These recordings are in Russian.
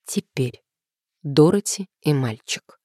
Теперь. Дороти и мальчик.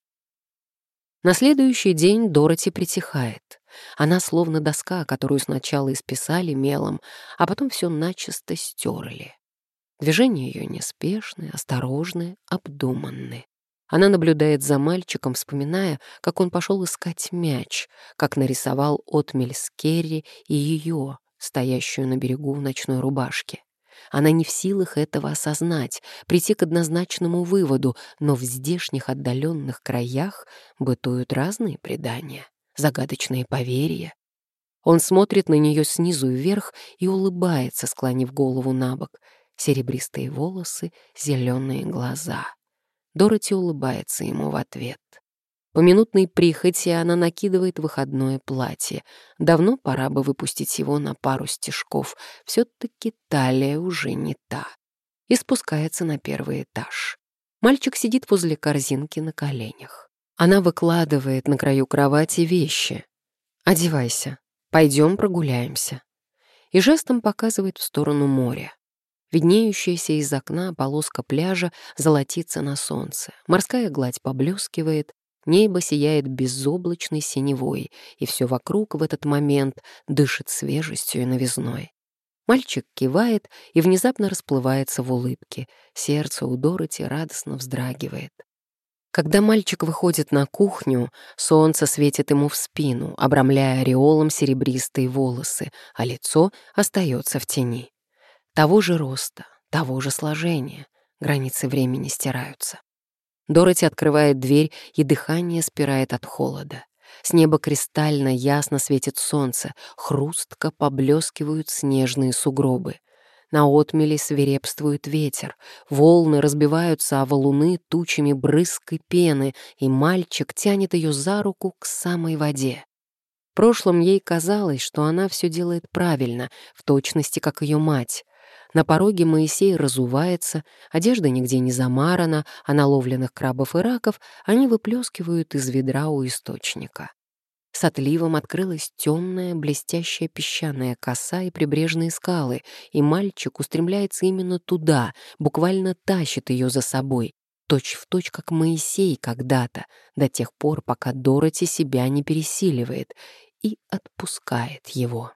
На следующий день Дороти притихает. Она словно доска, которую сначала исписали мелом, а потом все начисто стерли. Движения ее неспешные, осторожные, обдуманные. Она наблюдает за мальчиком, вспоминая, как он пошел искать мяч, как нарисовал отмель с Керри и ее, стоящую на берегу в ночной рубашке. Она не в силах этого осознать, прийти к однозначному выводу, но в здешних отдаленных краях бытуют разные предания, загадочные поверья. Он смотрит на нее снизу вверх и улыбается, склонив голову на бок. Серебристые волосы, зеленые глаза. Дороти улыбается ему в ответ. По минутной прихоти она накидывает выходное платье. Давно пора бы выпустить его на пару стежков. Все-таки талия уже не та. И спускается на первый этаж. Мальчик сидит возле корзинки на коленях. Она выкладывает на краю кровати вещи. «Одевайся, пойдем прогуляемся». И жестом показывает в сторону моря. Виднеющаяся из окна полоска пляжа золотится на солнце. Морская гладь поблескивает, небо сияет безоблачной синевой, и все вокруг в этот момент дышит свежестью и новизной. Мальчик кивает и внезапно расплывается в улыбке. Сердце у Дороти радостно вздрагивает. Когда мальчик выходит на кухню, солнце светит ему в спину, обрамляя ореолом серебристые волосы, а лицо остается в тени. Того же роста, того же сложения, границы времени стираются. Дороти открывает дверь, и дыхание спирает от холода. С неба кристально ясно светит солнце, хрустко поблескивают снежные сугробы. На отмели свирепствует ветер, волны разбиваются о валуны тучами брызг и пены, и мальчик тянет ее за руку к самой воде. В прошлом ей казалось, что она все делает правильно, в точности, как ее мать. На пороге Моисей разувается, одежда нигде не замарана, а наловленных крабов и раков они выплескивают из ведра у источника. С отливом открылась темная, блестящая песчаная коса и прибрежные скалы, и мальчик устремляется именно туда, буквально тащит ее за собой, точь-в-точь, как Моисей когда-то, до тех пор, пока Дороти себя не пересиливает, и отпускает его.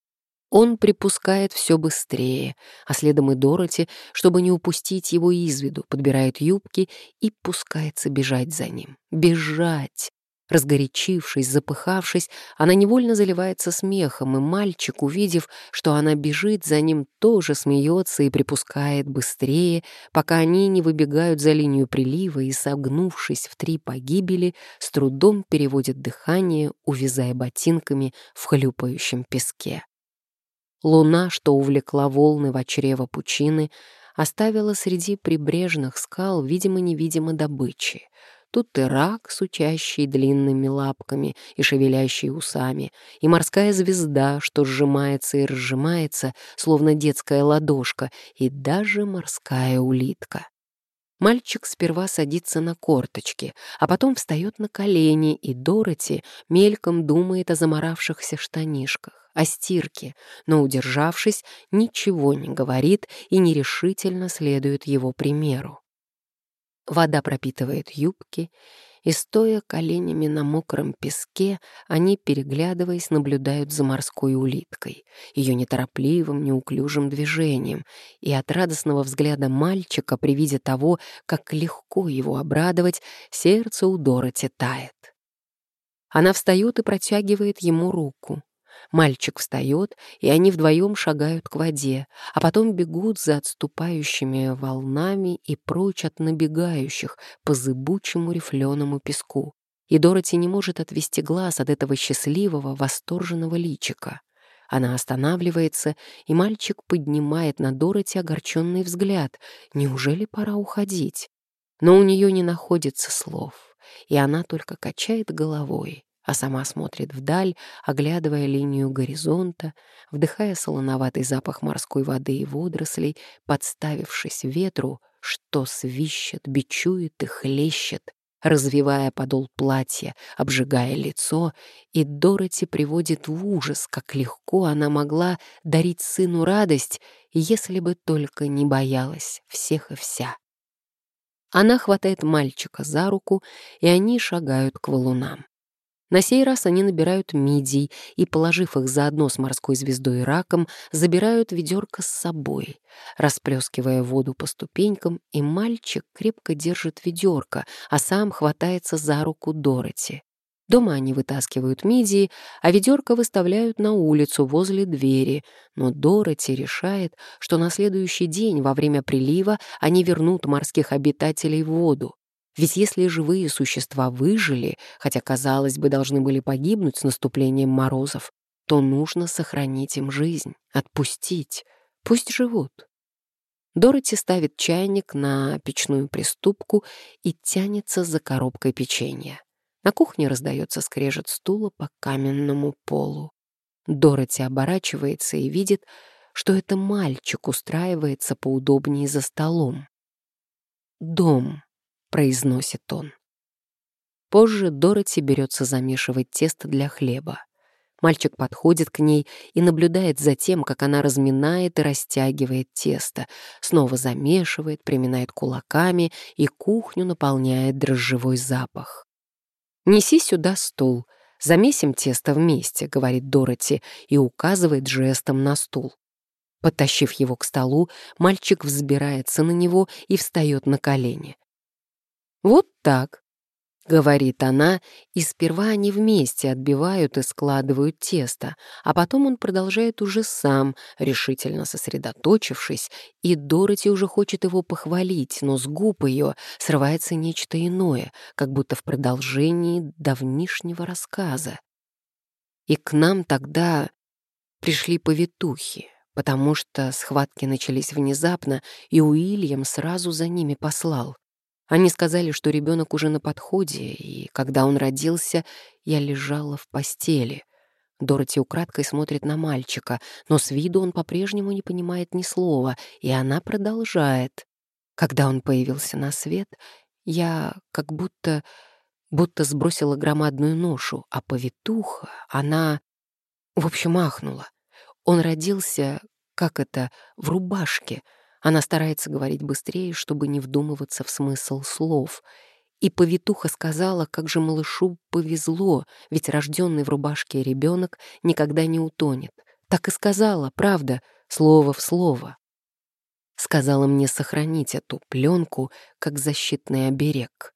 Он припускает все быстрее, а следом и Дороти, чтобы не упустить его из виду, подбирает юбки и пускается бежать за ним. Бежать! Разгорячившись, запыхавшись, она невольно заливается смехом, и мальчик, увидев, что она бежит за ним, тоже смеется и припускает быстрее, пока они не выбегают за линию прилива и, согнувшись в 3 погибели, с трудом переводят дыхание, увязая ботинками в хлюпающем песке. Луна, что увлекла волны в чрево пучины, оставила среди прибрежных скал, видимо-невидимо, добычи. Тут и рак, сучащий длинными лапками и шевелящий усами, и морская звезда, что сжимается и разжимается, словно детская ладошка, и даже морская улитка. Мальчик сперва садится на корточки, а потом встает на колени, и Дороти мельком думает о заморавшихся штанишках, о стирке, но, удержавшись, ничего не говорит и нерешительно следует его примеру. Вода пропитывает юбки, и, стоя коленями на мокром песке, они, переглядываясь, наблюдают за морской улиткой, ее неторопливым, неуклюжим движением, и от радостного взгляда мальчика при виде того, как легко его обрадовать, сердце у Дороти тает. Она встает и протягивает ему руку. Мальчик встает, и они вдвоем шагают к воде, а потом бегут за отступающими волнами и прочь от набегающих по зыбучему рифленому песку. И Дороти не может отвести глаз от этого счастливого, восторженного личика. Она останавливается, и мальчик поднимает на Дороти огорченный взгляд. Неужели пора уходить? Но у нее не находится слов, и она только качает головой, а сама смотрит вдаль, оглядывая линию горизонта, вдыхая солоноватый запах морской воды и водорослей, подставившись ветру, что свищет, бичует и хлещет, развивая подол платья, обжигая лицо, и Дороти приводит в ужас, как легко она могла дарить сыну радость, если бы только не боялась всех и вся. Она хватает мальчика за руку, и они шагают к валунам. На сей раз они набирают мидий и, положив их заодно с морской звездой и раком, забирают ведерко с собой, расплескивая воду по ступенькам, и мальчик крепко держит ведерко, а сам хватается за руку Дороти. Дома они вытаскивают мидии, а ведерко выставляют на улицу возле двери, но Дороти решает, что на следующий день во время прилива они вернут морских обитателей в воду. Ведь если живые существа выжили, хотя, казалось бы, должны были погибнуть с наступлением морозов, то нужно сохранить им жизнь, отпустить. Пусть живут. Дороти ставит чайник на печную приступку и тянется за коробкой печенья. На кухне раздается скрежет стула по каменному полу. Дороти оборачивается и видит, что это мальчик устраивается поудобнее за столом. «Дом», — произносит он. Позже Дороти берется замешивать тесто для хлеба. Мальчик подходит к ней и наблюдает за тем, как она разминает и растягивает тесто, снова замешивает, приминает кулаками, и кухню наполняет дрожжевой запах. «Неси сюда стул, замесим тесто вместе», — говорит Дороти и указывает жестом на стул. Подтащив его к столу, мальчик взбирается на него и встает на колени. «Вот так», — говорит она, и сперва они вместе отбивают и складывают тесто, а потом он продолжает уже сам, решительно сосредоточившись, и Дороти уже хочет его похвалить, но с губ ее срывается нечто иное, как будто в продолжении давнишнего рассказа. И к нам тогда пришли повитухи, потому что схватки начались внезапно, и Уильям сразу за ними послал. Они сказали, что ребенок уже на подходе, и когда он родился, я лежала в постели. Дороти украдкой смотрит на мальчика, но с виду он по-прежнему не понимает ни слова, и она продолжает. Когда он появился на свет, я как будто сбросила громадную ношу, а повитуха, она, в общем, ахнула. Он родился, в рубашке. Она старается говорить быстрее, чтобы не вдумываться в смысл слов. И повитуха сказала, как же малышу повезло, ведь рожденный в рубашке ребенок никогда не утонет. Так и сказала, правда, слово в слово. Сказала мне сохранить эту пленку как защитный оберег.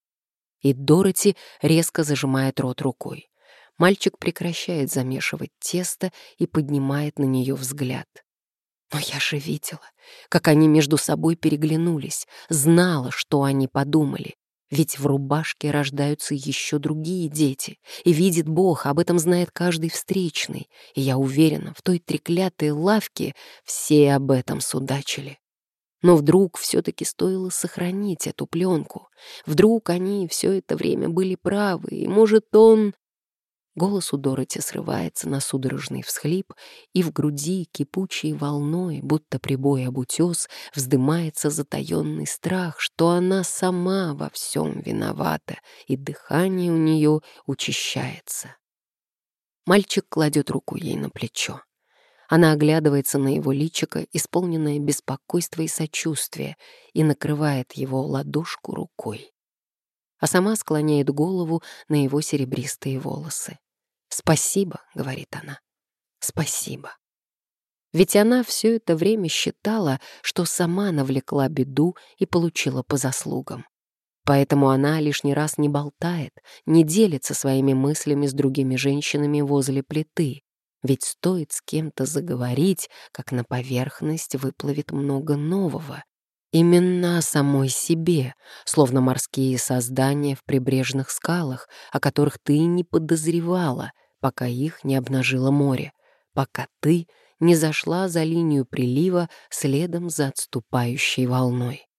И Дороти резко зажимает рот рукой. Мальчик прекращает замешивать тесто и поднимает на нее взгляд. Но я же видела, как они между собой переглянулись, знала, что они подумали. Ведь в рубашке рождаются еще другие дети, и видит Бог, об этом знает каждый встречный. И я уверена, в той треклятой лавке все об этом судачили. Но вдруг все-таки стоило сохранить эту пленку. Вдруг они все это время были правы, и, может, он... Голос у Дороти срывается на судорожный всхлип, и в груди кипучей волной, будто прибой об утес, вздымается затаенный страх, что она сама во всем виновата, и дыхание у нее учащается. Мальчик кладет руку ей на плечо. Она оглядывается на его личико, исполненное беспокойства и сочувствия, и накрывает его ладошку рукой. А сама склоняет голову на его серебристые волосы. «Спасибо», — говорит она, — «спасибо». Ведь она все это время считала, что сама навлекла беду и получила по заслугам. Поэтому она лишний раз не болтает, не делится своими мыслями с другими женщинами возле плиты. Ведь стоит с кем-то заговорить, как на поверхность выплывет много нового. Именно о самой себе, словно морские создания в прибрежных скалах, о которых ты не подозревала, пока их не обнажило море, пока ты не зашла за линию прилива следом за отступающей волной.